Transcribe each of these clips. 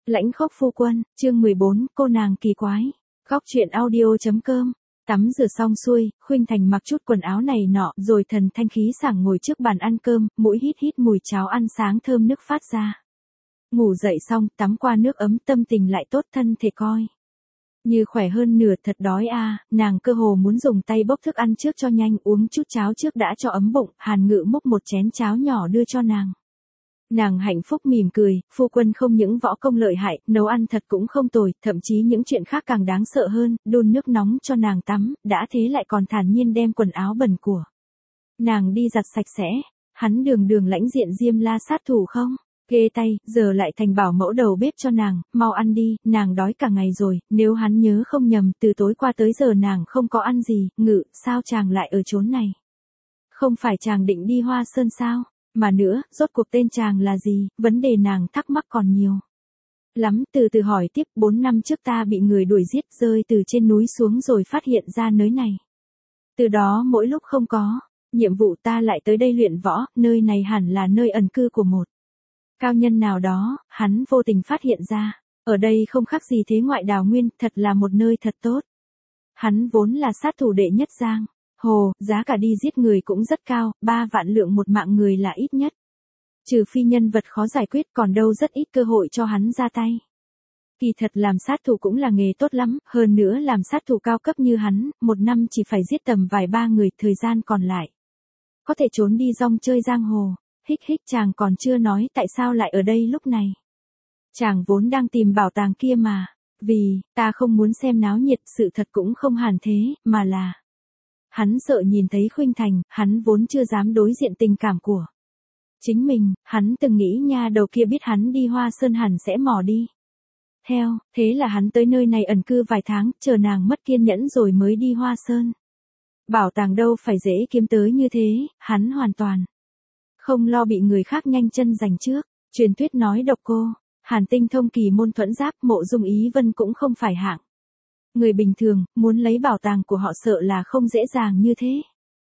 Lãnh khốc phu quân, chương 14, cô nàng kỳ quái. Góc truyện audio.com. Tắm rửa xong xuôi, Khuynh Thành mặc chút quần áo này nọ, rồi thần thanh khí sảng ngồi trước bàn ăn cơm, mũi hít hít mùi cháo ăn sáng thơm nức phát ra. Ngủ dậy xong, tắm qua nước ấm, tâm tình lại tốt, thân thể coi như khỏe hơn nửa, thật đói a, nàng cơ hồ muốn dùng tay bốc thức ăn trước cho nhanh, uống chút cháo trước đã cho ấm bụng. Hàn Ngự múc một chén cháo nhỏ đưa cho nàng. Nàng hạnh phúc mỉm cười, phu quân không những võ công lợi hại, nấu ăn thật cũng không tồi, thậm chí những chuyện khác càng đáng sợ hơn, đun nước nóng cho nàng tắm, đã thế lại còn thản nhiên đem quần áo bẩn của nàng đi giặt sạch sẽ. Hắn đường đường lãnh diện Diêm La sát thủ không? Ghê tay, giờ lại thành bảo mẫu đầu bếp cho nàng, mau ăn đi, nàng đói cả ngày rồi. Nếu hắn nhớ không nhầm, từ tối qua tới giờ nàng không có ăn gì. Ngự, sao chàng lại ở chốn này? Không phải chàng định đi Hoa Sơn sao? Mà nữa, rốt cuộc tên chàng là gì? Vấn đề nàng thắc mắc còn nhiều lắm. Từ từ hỏi tiếp. 4 năm trước ta bị người đuổi giết, rơi từ trên núi xuống rồi phát hiện ra nơi này. Từ đó mỗi lúc không có nhiệm vụ ta lại tới đây luyện võ. Nơi này hẳn là nơi ẩn cư của một cao nhân nào đó. Hắn vô tình phát hiện ra, ở đây không khác gì thế ngoại đào nguyên, thật là một nơi thật tốt. Hắn vốn là sát thủ đệ nhất giang hồ, giá cả đi giết người cũng rất cao, 3 vạn lượng một mạng người là ít nhất. Trừ phi nhân vật khó giải quyết, còn đâu rất ít cơ hội cho hắn ra tay. Kỳ thật làm sát thủ cũng là nghề tốt lắm, hơn nữa làm sát thủ cao cấp như hắn, một năm chỉ phải giết tầm vài ba người, thời gian còn lại có thể trốn đi rong chơi giang hồ. Hích hích, chàng còn chưa nói tại sao lại ở đây lúc này. Chàng vốn đang tìm bảo tàng kia mà. Vì, ta không muốn xem náo nhiệt, sự thật cũng không hẳn thế, mà là hắn sợ nhìn thấy Khuynh Thành. Hắn vốn chưa dám đối diện tình cảm của chính mình. Hắn từng nghĩ nha đầu kia biết hắn đi Hoa Sơn hẳn sẽ mò đi theo, thế là hắn tới nơi này ẩn cư vài tháng, chờ nàng mất kiên nhẫn rồi mới đi Hoa Sơn. Bảo tàng đâu phải dễ kiếm tới như thế, hắn hoàn toàn không lo bị người khác nhanh chân giành trước. Truyền thuyết nói độc cô Hàn tinh thông kỳ môn thuẫn giáp, Mộ Dung Ý Vân cũng không phải hạng người bình thường, muốn lấy bảo tàng của họ sợ là không dễ dàng như thế.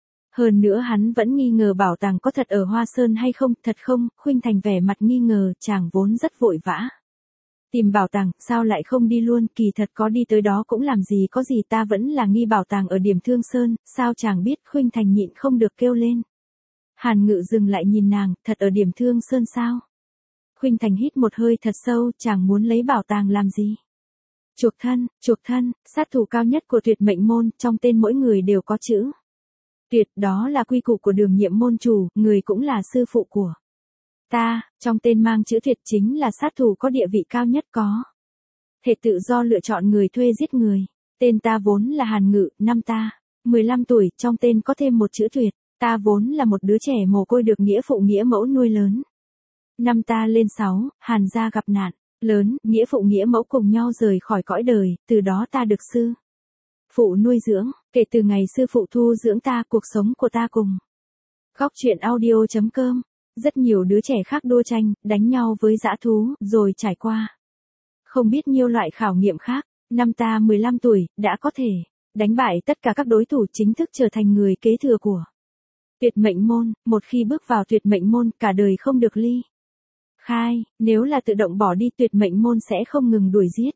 Hơn nữa hắn vẫn nghi ngờ bảo tàng có thật ở Hoa Sơn hay không. Thật không? Khuynh Thành vẻ mặt nghi ngờ, chàng vốn rất vội vã tìm bảo tàng, sao lại không đi luôn? Kỳ thật có đi tới đó cũng làm gì có gì, ta vẫn là nghi bảo tàng ở Điểm Thương Sơn. Sao chàng biết? Khuynh Thành nhịn không được kêu lên. Hàn Ngự dừng lại nhìn nàng, thật ở Điểm Thương Sơn sao? Khuynh Thành hít một hơi thật sâu, chàng muốn lấy bảo tàng làm gì? Chuộc thân, sát thủ cao nhất của Tuyệt Mệnh môn, trong tên mỗi người đều có chữ Tuyệt, đó là quy củ của Đường Nhiệm môn chủ, người cũng là sư phụ của ta, trong tên mang chữ Tuyệt chính là sát thủ có địa vị cao nhất, có thể tự do lựa chọn người thuê giết người. Tên ta vốn là Hàn Ngự, năm ta 15 tuổi, trong tên có thêm một chữ Tuyệt. Ta vốn là một đứa trẻ mồ côi được nghĩa phụ nghĩa mẫu nuôi lớn. Năm ta lên 6, Hàn gia gặp nạn lớn, nghĩa phụ nghĩa mẫu cùng nhau rời khỏi cõi đời, từ đó ta được sư phụ nuôi dưỡng. Kể từ ngày sư phụ thu dưỡng ta, cuộc sống của ta cùng góc truyện audio.com. Rất nhiều đứa trẻ khác đua tranh, đánh nhau với dã thú, rồi trải qua không biết nhiêu loại khảo nghiệm khác. Năm ta 15 tuổi, đã có thể đánh bại tất cả các đối thủ, chính thức trở thành người kế thừa của Tuyệt Mệnh môn. Một khi bước vào Tuyệt Mệnh môn, cả đời không được ly khai. Nếu là tự động bỏ đi, Tuyệt Mệnh môn sẽ không ngừng đuổi giết.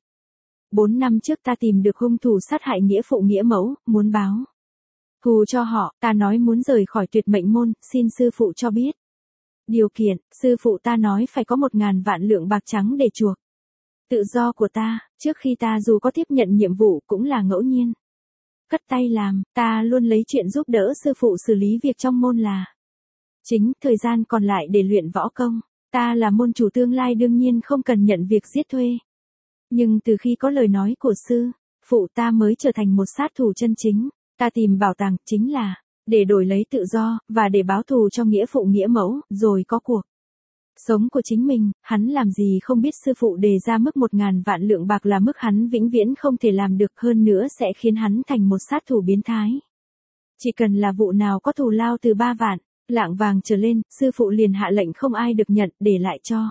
4 năm trước ta tìm được hung thủ sát hại nghĩa phụ nghĩa mẫu, muốn báo thù cho họ. Ta nói muốn rời khỏi Tuyệt Mệnh môn, xin sư phụ cho biết điều kiện. Sư phụ ta nói phải có 1.000 vạn lượng bạc trắng để chuộc tự do của ta. Trước khi ta dù có tiếp nhận nhiệm vụ cũng là ngẫu nhiên cất tay làm. Ta luôn lấy chuyện giúp đỡ sư phụ xử lý việc trong môn là chính, thời gian còn lại để luyện võ công. Ta là môn chủ tương lai, đương nhiên không cần nhận việc giết thuê. Nhưng từ khi có lời nói của sư phụ ta mới trở thành một sát thủ chân chính. Ta tìm bảo tàng chính là để đổi lấy tự do, và để báo thù cho nghĩa phụ nghĩa mẫu, rồi có cuộc sống của chính mình. Hắn làm gì không biết sư phụ đề ra mức 1.000 vạn lượng bạc là mức hắn vĩnh viễn không thể làm được, hơn nữa sẽ khiến hắn thành một sát thủ biến thái. Chỉ cần là vụ nào có thù lao từ 3 vạn lạng vàng trở lên, sư phụ liền hạ lệnh không ai được nhận, để lại cho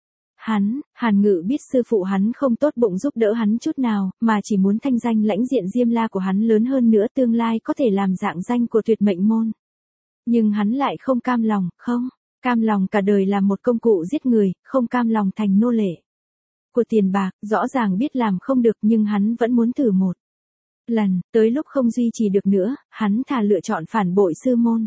hắn. Hàn Ngự biết sư phụ hắn không tốt bụng giúp đỡ hắn chút nào, mà chỉ muốn thanh danh lãnh diện Diêm La của hắn lớn hơn nữa, tương lai có thể làm dạng danh của Tuyệt Mệnh môn. Nhưng hắn lại không cam lòng, không cam lòng cả đời làm một công cụ giết người, không cam lòng thành nô lệ của tiền bạc, rõ ràng biết làm không được nhưng hắn vẫn muốn thử một lần, tới lúc không duy trì được nữa, hắn thà lựa chọn phản bội sư môn.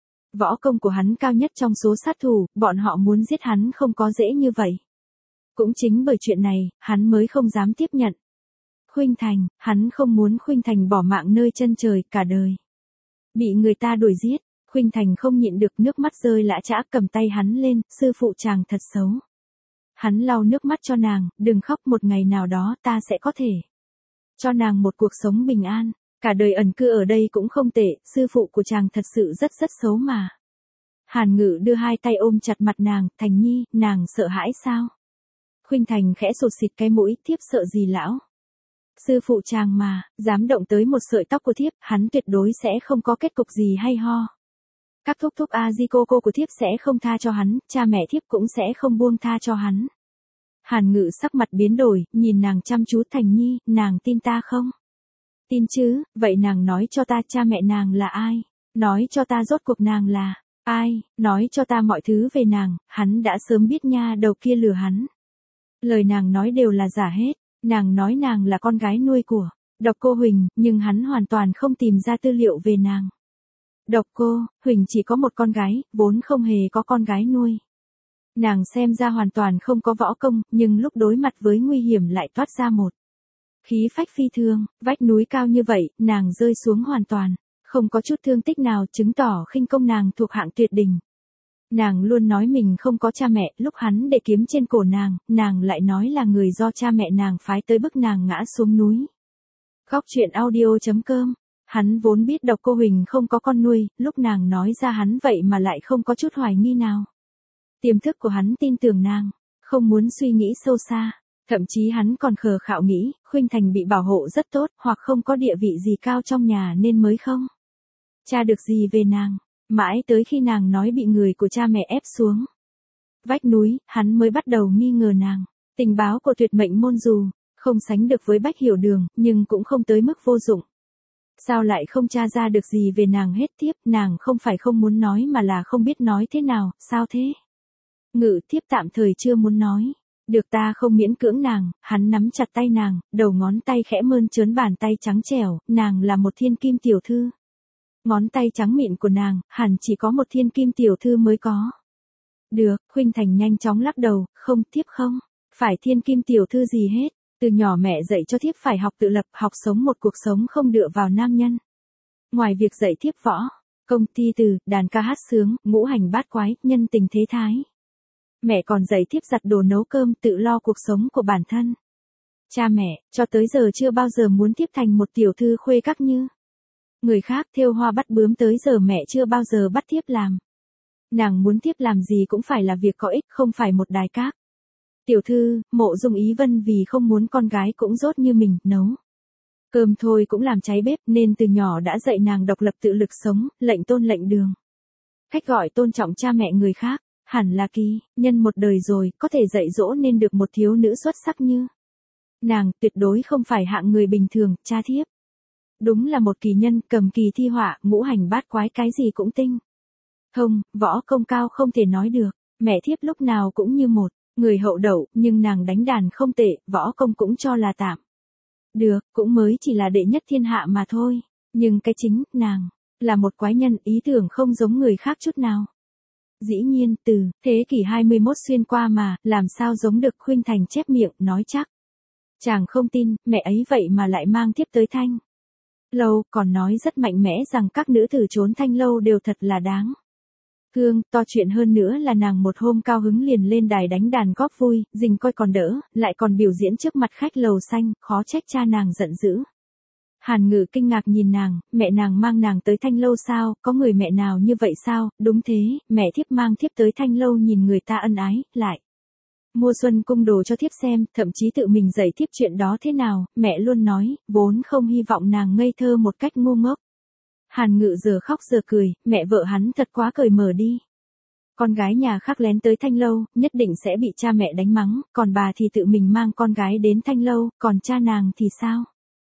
Võ công của hắn cao nhất trong số sát thủ, bọn họ muốn giết hắn không có dễ như vậy. Cũng chính bởi chuyện này, hắn mới không dám tiếp nhận. Khuynh Thành, hắn không muốn Khuynh Thành bỏ mạng nơi chân trời cả đời. Bị người ta đuổi giết, Khuynh Thành không nhịn được nước mắt rơi lã chã, cầm tay hắn lên, sư phụ chàng thật xấu. Hắn lau nước mắt cho nàng, đừng khóc, một ngày nào đó ta sẽ có thể cho nàng một cuộc sống bình an, cả đời ẩn cư ở đây cũng không tệ, sư phụ của chàng thật sự rất xấu mà. Hàn Ngự đưa hai tay ôm chặt mặt nàng, Thành Nhi, nàng sợ hãi sao? Khuynh Thành khẽ sụt sịt cái mũi, thiếp sợ gì lão? Sư phụ chàng mà, dám động tới một sợi tóc của thiếp, hắn tuyệt đối sẽ không có kết cục gì hay ho. Các thúc thúc A-di cô của thiếp sẽ không tha cho hắn, cha mẹ thiếp cũng sẽ không buông tha cho hắn. Hàn Ngự sắc mặt biến đổi, nhìn nàng chăm chú, Thành Nhi, nàng tin ta không? Tin chứ, vậy nàng nói cho ta cha mẹ nàng là ai? Nói cho ta rốt cuộc nàng là ai? Nói cho ta mọi thứ về nàng, hắn đã sớm biết nha đầu kia lừa hắn. Lời nàng nói đều là giả hết, nàng nói nàng là con gái nuôi của Độc Cô Huỳnh, nhưng hắn hoàn toàn không tìm ra tư liệu về nàng. Độc Cô Huỳnh chỉ có một con gái, vốn không hề có con gái nuôi. Nàng xem ra hoàn toàn không có võ công, nhưng lúc đối mặt với nguy hiểm lại toát ra một khí phách phi thường, vách núi cao như vậy, nàng rơi xuống hoàn toàn, không có chút thương tích nào, chứng tỏ khinh công nàng thuộc hạng tuyệt đỉnh. Nàng luôn nói mình không có cha mẹ, lúc hắn để kiếm trên cổ nàng lại nói là người do cha mẹ nàng phái tới bức nàng ngã xuống núi. Góc truyện audio.com. Hắn vốn biết Độc Cô Huỳnh không có con nuôi, lúc nàng nói ra hắn vậy mà lại không có chút hoài nghi nào. Tiềm thức của hắn tin tưởng nàng, không muốn suy nghĩ sâu xa, thậm chí hắn còn khờ khạo nghĩ, Khuynh Thành bị bảo hộ rất tốt, hoặc không có địa vị gì cao trong nhà nên mới không tra được gì về nàng, mãi tới khi nàng nói bị người của cha mẹ ép xuống vách núi, hắn mới bắt đầu nghi ngờ nàng. Tình báo của Tuyệt Mệnh môn dù không sánh được với Bách Hiểu Đường, nhưng cũng không tới mức vô dụng. Sao lại không tra ra được gì về nàng hết? Tiếp, nàng không phải không muốn nói mà là không biết nói thế nào, sao thế? Ngự, thiếp tạm thời chưa muốn nói. Được, ta không miễn cưỡng nàng. Hắn nắm chặt tay nàng, đầu ngón tay khẽ mơn trớn bàn tay trắng trẻo, nàng là một thiên kim tiểu thư. Ngón tay trắng mịn của nàng, hẳn chỉ có một thiên kim tiểu thư mới có. Được, Khuynh Thành nhanh chóng lắc đầu, không, thiếp không phải thiên kim tiểu thư gì hết. Từ nhỏ mẹ dạy cho thiếp phải học tự lập, học sống một cuộc sống không dựa vào nam nhân. Ngoài việc dạy thiếp võ công, thi từ, đàn ca hát sướng, ngũ hành bát quái, nhân tình thế thái, mẹ còn dạy thiếp giặt đồ nấu cơm, tự lo cuộc sống của bản thân. Cha mẹ, cho tới giờ chưa bao giờ muốn thiếp thành một tiểu thư khuê các như người khác, thêu hoa bắt bướm, tới giờ mẹ chưa bao giờ bắt thiếp làm. Nàng muốn thiếp làm gì cũng phải là việc có ích, không phải một đài các. Tiểu thư, Mộ Dung Ý Vân vì không muốn con gái cũng dốt như mình, nấu cơm thôi cũng làm cháy bếp, nên từ nhỏ đã dạy nàng độc lập tự lực sống, lệnh tôn lệnh đường. Cách gọi tôn trọng cha mẹ người khác, hẳn là kỳ nhân một đời rồi, có thể dạy dỗ nên được một thiếu nữ xuất sắc như nàng, tuyệt đối không phải hạng người bình thường, cha thiếp. Đúng là một kỳ nhân, cầm kỳ thi họa, ngũ hành bát quái cái gì cũng tinh thông, võ công cao không thể nói được. Mẹ thiếp lúc nào cũng như một người hậu đậu, nhưng nàng đánh đàn không tệ, võ công cũng cho là tạm được, cũng mới chỉ là đệ nhất thiên hạ mà thôi. Nhưng cái chính, nàng là một quái nhân, ý tưởng không giống người khác chút nào. Dĩ nhiên, từ thế kỷ 21 xuyên qua mà, làm sao giống được? Khuynh Thành chép miệng, nói chắc chàng không tin, mẹ ấy vậy mà lại mang thiếp tới Thanh Lâu, còn nói rất mạnh mẽ rằng các nữ tử trốn Thanh Lâu đều thật là đáng thương. To chuyện hơn nữa là nàng một hôm cao hứng liền lên đài đánh đàn góp vui, dình coi còn đỡ, lại còn biểu diễn trước mặt khách Lầu Xanh, khó trách cha nàng giận dữ. Hàn Ngự kinh ngạc nhìn nàng, mẹ nàng mang nàng tới Thanh Lâu sao, có người mẹ nào như vậy sao? Đúng thế, mẹ thiếp mang thiếp tới Thanh Lâu nhìn người ta ân ái, lại mua xuân cung đồ cho thiếp xem, thậm chí tự mình dạy thiếp chuyện đó thế nào, mẹ luôn nói, vốn không hy vọng nàng ngây thơ một cách ngu ngốc. Hàn Ngự giờ khóc giờ cười, mẹ vợ hắn thật quá cởi mở đi. Con gái nhà khác lén tới Thanh Lâu, nhất định sẽ bị cha mẹ đánh mắng, còn bà thì tự mình mang con gái đến Thanh Lâu, còn cha nàng thì sao?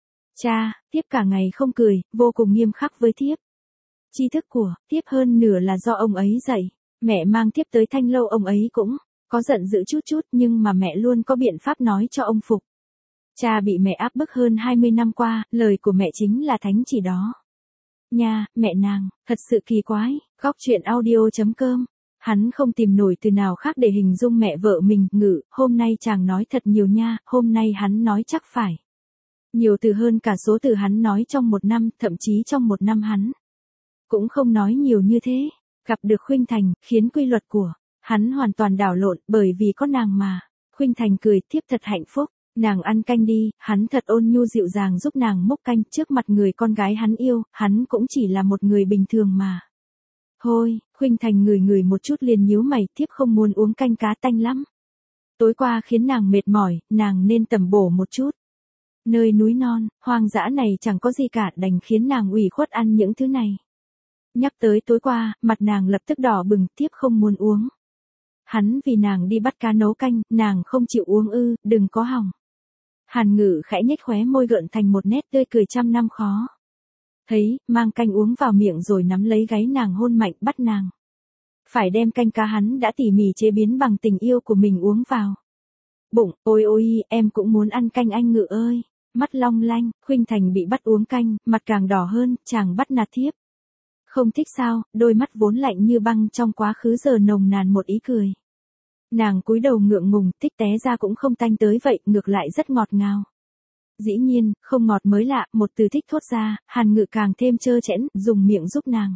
Cha, thiếp cả ngày không cười, vô cùng nghiêm khắc với thiếp. Tri thức của thiếp hơn nửa là do ông ấy dạy, mẹ mang thiếp tới Thanh Lâu ông ấy cũng Có giận dữ chút chút nhưng mà mẹ luôn có biện pháp nói cho ông phục. Cha bị mẹ áp bức hơn 20 năm qua, lời của mẹ chính là thánh chỉ đó. Nha, mẹ nàng, thật sự kỳ quái, góc chuyện audio.com. Hắn không tìm nổi từ nào khác để hình dung mẹ vợ mình, Ngự, hôm nay chàng nói thật nhiều nha, hôm nay hắn nói chắc phải. Nhiều từ hơn cả số từ hắn nói trong một năm, thậm chí trong một năm hắn. Cũng không nói nhiều như thế, gặp được Khuynh Thành, khiến quy luật của hắn hoàn toàn đảo lộn, bởi vì có nàng mà. Khuynh Thành cười, thiếp thật hạnh phúc, nàng ăn canh đi, hắn thật ôn nhu dịu dàng giúp nàng múc canh trước mặt người con gái hắn yêu, hắn cũng chỉ là một người bình thường mà. Thôi, Khuynh Thành ngửi ngửi một chút liền nhíu mày, thiếp không muốn uống canh cá tanh lắm. Tối qua khiến nàng mệt mỏi, nàng nên tầm bổ một chút. Nơi núi non, hoang dã này chẳng có gì cả, đành khiến nàng ủy khuất ăn những thứ này. Nhắc tới tối qua, mặt nàng lập tức đỏ bừng, thiếp không muốn uống. Hắn vì nàng đi bắt cá nấu canh, nàng không chịu uống ư, đừng có hỏng. Hàn Ngự khẽ nhếch khóe môi gợn thành một nét tươi cười trăm năm khó. Thấy, mang canh uống vào miệng rồi nắm lấy gáy nàng hôn mạnh bắt nàng. Phải đem canh cá hắn đã tỉ mỉ chế biến bằng tình yêu của mình uống vào. Bụng, ôi ôi, em cũng muốn ăn canh anh Ngự ơi. Mắt long lanh, Khuynh Thành bị bắt uống canh, mặt càng đỏ hơn, chàng bắt nạt thiếp. Không thích sao, đôi mắt vốn lạnh như băng trong quá khứ giờ nồng nàn một ý cười. Nàng cúi đầu ngượng ngùng, thích té ra cũng không tanh tới vậy, ngược lại rất ngọt ngào. Dĩ nhiên, không ngọt mới lạ, một từ thích thốt ra, Hàn Ngự càng thêm trơ trẽn, dùng miệng giúp nàng.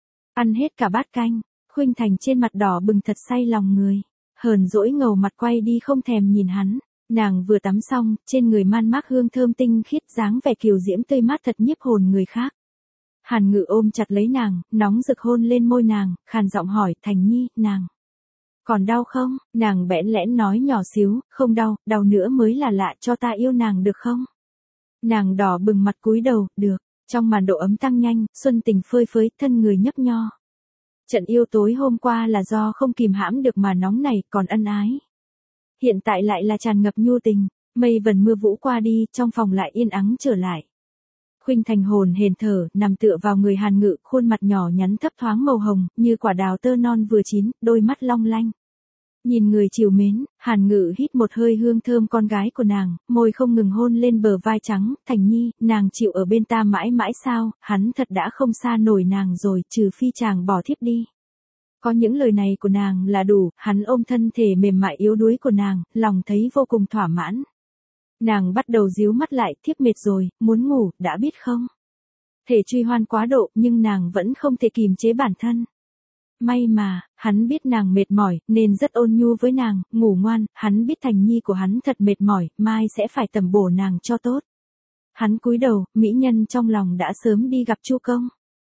Ăn hết cả bát canh, Khuynh Thành trên mặt đỏ bừng thật say lòng người. Hờn dỗi ngầu mặt quay đi không thèm nhìn hắn. Nàng vừa tắm xong, trên người man mác hương thơm tinh khiết dáng vẻ kiều diễm tươi mát thật nhiếp hồn người khác. Hàn Ngự ôm chặt lấy nàng, nóng rực hôn lên môi nàng, khàn giọng hỏi, Thành Nhi, nàng còn đau không? Nàng bẽn lẽn nói nhỏ xíu, không đau, đau nữa mới là lạ, cho ta yêu nàng được không? Nàng đỏ bừng mặt cúi đầu, được. Trong màn độ ấm tăng nhanh, xuân tình phơi phới, thân người nhấp nho. Trận yêu tối hôm qua là do không kìm hãm được mà nóng này, còn ân ái. Hiện tại lại là tràn ngập nhu tình, mây vần mưa vũ qua đi, trong phòng lại yên ắng trở lại. Khuynh Thành hồn hển thở, nằm tựa vào người Hàn Ngự, khuôn mặt nhỏ nhắn thấp thoáng màu hồng, như quả đào tơ non vừa chín, đôi mắt long lanh. Nhìn người trìu mến, Hàn Ngự hít một hơi hương thơm con gái của nàng, môi không ngừng hôn lên bờ vai trắng, Thành Nhi, nàng chịu ở bên ta mãi mãi sao, hắn thật đã không xa nổi nàng rồi, trừ phi chàng bỏ thiếp đi. Có những lời này của nàng là đủ, hắn ôm thân thể mềm mại yếu đuối của nàng, lòng thấy vô cùng thỏa mãn. Nàng bắt đầu díu mắt lại, thiếp mệt rồi, muốn ngủ, đã biết không? Thể truy hoan quá độ, nhưng nàng vẫn không thể kìm chế bản thân. May mà, hắn biết nàng mệt mỏi, nên rất ôn nhu với nàng, ngủ ngoan, hắn biết Thành Nhi của hắn thật mệt mỏi, mai sẽ phải tầm bổ nàng cho tốt. Hắn cúi đầu, mỹ nhân trong lòng đã sớm đi gặp Chu Công.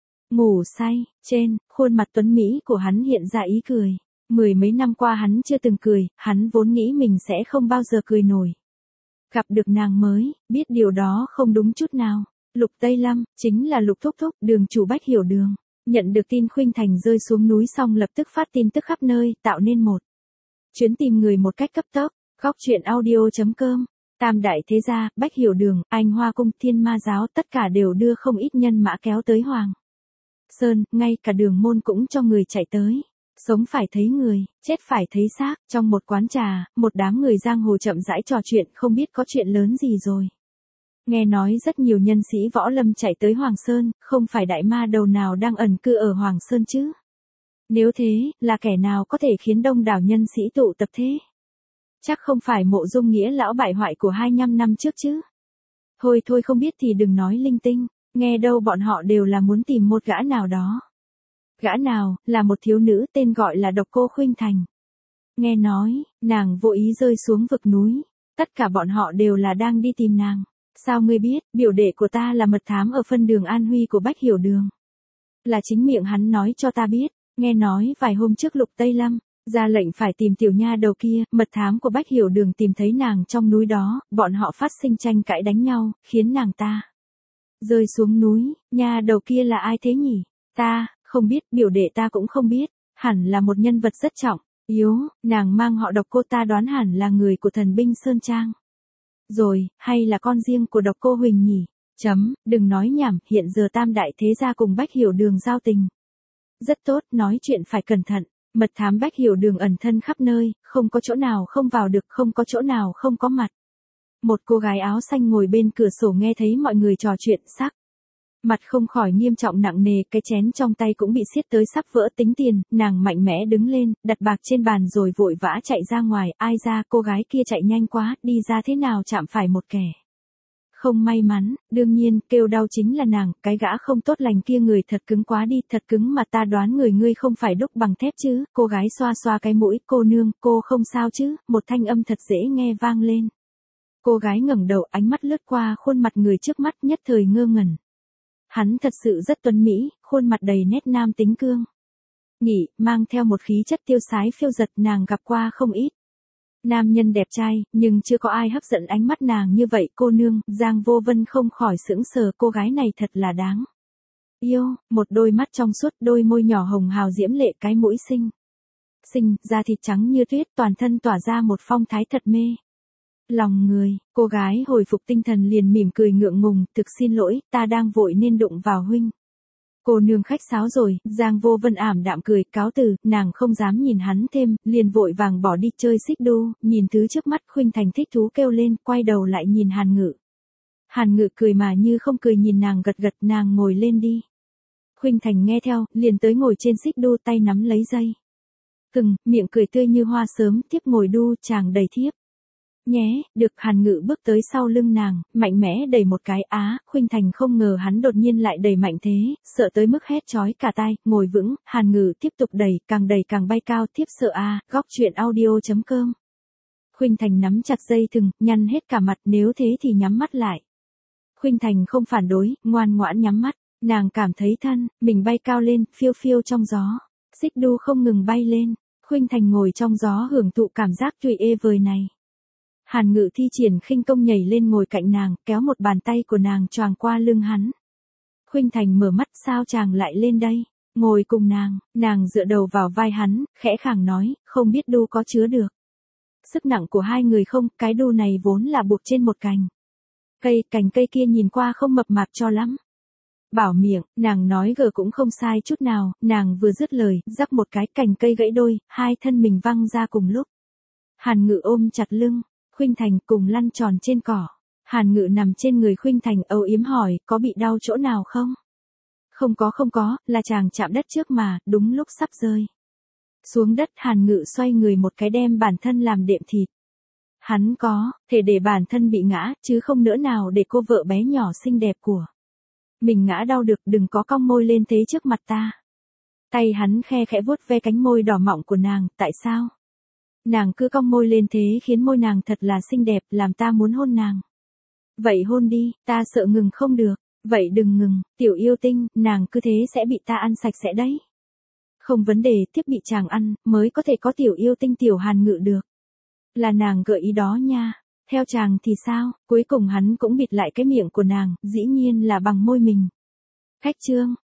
Ngủ say, trên, khuôn mặt tuấn Mỹ của hắn hiện ra ý cười. Mười mấy năm qua hắn chưa từng cười, hắn vốn nghĩ mình sẽ không bao giờ cười nổi. Gặp được nàng mới, biết điều đó không đúng chút nào. Lục Tây Lâm, chính là Lục Thúc Thúc, đường chủ Bách Hiểu Đường. Nhận được tin Khuynh Thành rơi xuống núi xong lập tức phát tin tức khắp nơi, tạo nên một chuyến tìm người một cách cấp tốc. Góc chuyện audio.com. Tam đại thế gia, Bách Hiểu Đường, Anh Hoa Cung, Thiên Ma Giáo, tất cả đều đưa không ít nhân mã kéo tới Hoàng Sơn, ngay cả Đường Môn cũng cho người chạy tới. Sống phải thấy người, chết phải thấy xác. Trong một quán trà, một đám người giang hồ chậm rãi trò chuyện, không biết có chuyện lớn gì rồi. Nghe nói rất nhiều nhân sĩ võ lâm chạy tới Hoàng Sơn, không phải đại ma đầu nào đang ẩn cư ở Hoàng Sơn chứ? Nếu thế, là kẻ nào có thể khiến đông đảo nhân sĩ tụ tập thế? Chắc không phải Mộ Dung Nghĩa lão bại hoại của 25 năm trước chứ? Thôi không biết thì đừng nói linh tinh, nghe đâu bọn họ đều là muốn tìm một gã nào đó. Gã nào, là một thiếu nữ tên gọi là Độc Cô Khuynh Thành. Nghe nói, nàng vô ý rơi xuống vực núi, tất cả bọn họ đều là đang đi tìm nàng. Sao ngươi biết, biểu đệ của ta là mật thám ở phân đường An Huy của Bách Hiểu Đường. Là chính miệng hắn nói cho ta biết, nghe nói vài hôm trước Lục Tây Lâm ra lệnh phải tìm tiểu nha đầu kia, mật thám của Bách Hiểu Đường tìm thấy nàng trong núi đó, bọn họ phát sinh tranh cãi đánh nhau, khiến nàng ta rơi xuống núi. Nha đầu kia là ai thế nhỉ? Ta không biết, biểu đệ ta cũng không biết, hẳn là một nhân vật rất trọng yếu, nàng mang họ Độc Cô, ta đoán hẳn là người của thần binh Sơn Trang. Rồi, hay là con riêng của Độc Cô Huỳnh nhỉ? Đừng nói nhảm, hiện giờ tam đại thế gia cùng Bách Hiểu Đường giao tình rất tốt, nói chuyện phải cẩn thận. Mật thám Bách Hiểu Đường ẩn thân khắp nơi, không có chỗ nào không vào được, không có chỗ nào không có mặt. Một cô gái áo xanh ngồi bên cửa sổ nghe thấy mọi người trò chuyện sắc. Mặt không khỏi nghiêm trọng nặng nề, cái chén trong tay cũng bị xiết tới sắp vỡ. Tính tiền, nàng mạnh mẽ đứng lên, đặt bạc trên bàn rồi vội vã chạy ra ngoài. Ai ra, cô gái kia chạy nhanh quá, đi ra thế nào chạm phải một kẻ không may mắn. Đương nhiên, kêu đau chính là nàng, cái gã không tốt lành kia người thật cứng quá đi, thật cứng mà ta đoán người ngươi không phải đúc bằng thép chứ. Cô gái xoa xoa cái mũi, cô nương, cô không sao chứ. Một thanh âm thật dễ nghe vang lên. Cô gái ngẩng đầu, ánh mắt lướt qua khuôn mặt người trước mắt, nhất thời ngơ ngẩn. Hắn thật sự rất tuấn mỹ, khuôn mặt đầy nét nam tính cương nghị, mang theo một khí chất tiêu sái phiêu dật. Nàng gặp qua không ít nam nhân đẹp trai, nhưng chưa có ai hấp dẫn ánh mắt nàng như vậy. Cô nương, Giang Vô Vân không khỏi sững sờ, cô gái này thật là đáng yêu, một đôi mắt trong suốt, đôi môi nhỏ hồng hào diễm lệ, cái mũi xinh, da thịt trắng như tuyết, toàn thân tỏa ra một phong thái thật mê lòng người. Cô gái hồi phục tinh thần liền mỉm cười ngượng ngùng, thực xin lỗi, ta đang vội nên đụng vào huynh. Cô nương khách sáo rồi. Giang Vô Vân ảm đạm cười, cáo từ. Nàng không dám nhìn hắn thêm, liền vội vàng bỏ đi chơi xích đu. Nhìn thứ trước mắt, Khuynh Thành thích thú kêu lên, quay đầu lại nhìn Hàn Ngự. Hàn Ngự cười mà như không cười, nhìn nàng gật gật. Nàng ngồi lên đi. Khuynh Thành nghe theo, liền tới ngồi trên xích đu, tay nắm lấy dây miệng cười tươi như hoa sớm. Tiếp ngồi đu, chàng đầy thiếp nhé. Được. Hàn Ngự bước tới sau lưng nàng, mạnh mẽ đẩy một cái. Khuynh Thành không ngờ hắn đột nhiên lại đẩy mạnh thế, sợ tới mức hét chói cả tai. Ngồi vững, Hàn Ngự tiếp tục đẩy, càng bay cao. Tiếp sợ Góc truyện audio.com. Khuynh Thành nắm chặt dây thừng, nhăn hết cả mặt. Nếu thế thì nhắm mắt lại. Khuynh Thành không phản đối, ngoan ngoãn nhắm mắt. Nàng cảm thấy thân mình bay cao lên, phiêu phiêu trong gió. Xích đu không ngừng bay lên. Khuynh Thành ngồi trong gió hưởng thụ cảm giác tuyệt ê vời này. Hàn Ngự thi triển khinh công nhảy lên ngồi cạnh nàng, kéo một bàn tay của nàng choàng qua lưng hắn. Khuynh Thành mở mắt, sao chàng lại lên đây? Ngồi cùng nàng dựa đầu vào vai hắn, khẽ khàng nói, không biết đu có chứa được sức nặng của hai người không. Cái đu này vốn là buộc trên một cành cây kia nhìn qua không mập mạp cho lắm. Bảo miệng, nàng nói gờ cũng không sai chút nào. Nàng vừa dứt lời, rắc một cái, cành cây gãy đôi, hai thân mình văng ra cùng lúc. Hàn Ngự ôm chặt lưng Khuynh Thành, cùng lăn tròn trên cỏ. Hàn Ngự nằm trên người Khuynh Thành, âu yếm hỏi, có bị đau chỗ nào không? Không có, là chàng chạm đất trước mà. Đúng lúc sắp rơi xuống đất, Hàn Ngự xoay người một cái, đem bản thân làm đệm thịt. Hắn có thể để bản thân bị ngã, chứ không nữa nào để cô vợ bé nhỏ xinh đẹp của mình ngã đau được. Đừng có cong môi lên thế trước mặt ta. Tay hắn khe khẽ vuốt ve cánh môi đỏ mọng của nàng. Tại sao nàng cứ cong môi lên thế, khiến môi nàng thật là xinh đẹp, làm ta muốn hôn nàng. Vậy hôn đi, ta sợ ngừng không được. Vậy đừng ngừng, tiểu yêu tinh, nàng cứ thế sẽ bị ta ăn sạch sẽ đấy. Không vấn đề, tiếp bị chàng ăn, mới có thể có tiểu yêu tinh tiểu Hàn Ngự được. Là nàng gợi ý đó nha. Theo chàng thì sao? Cuối cùng hắn cũng bịt lại cái miệng của nàng, dĩ nhiên là bằng môi mình. Khách chương.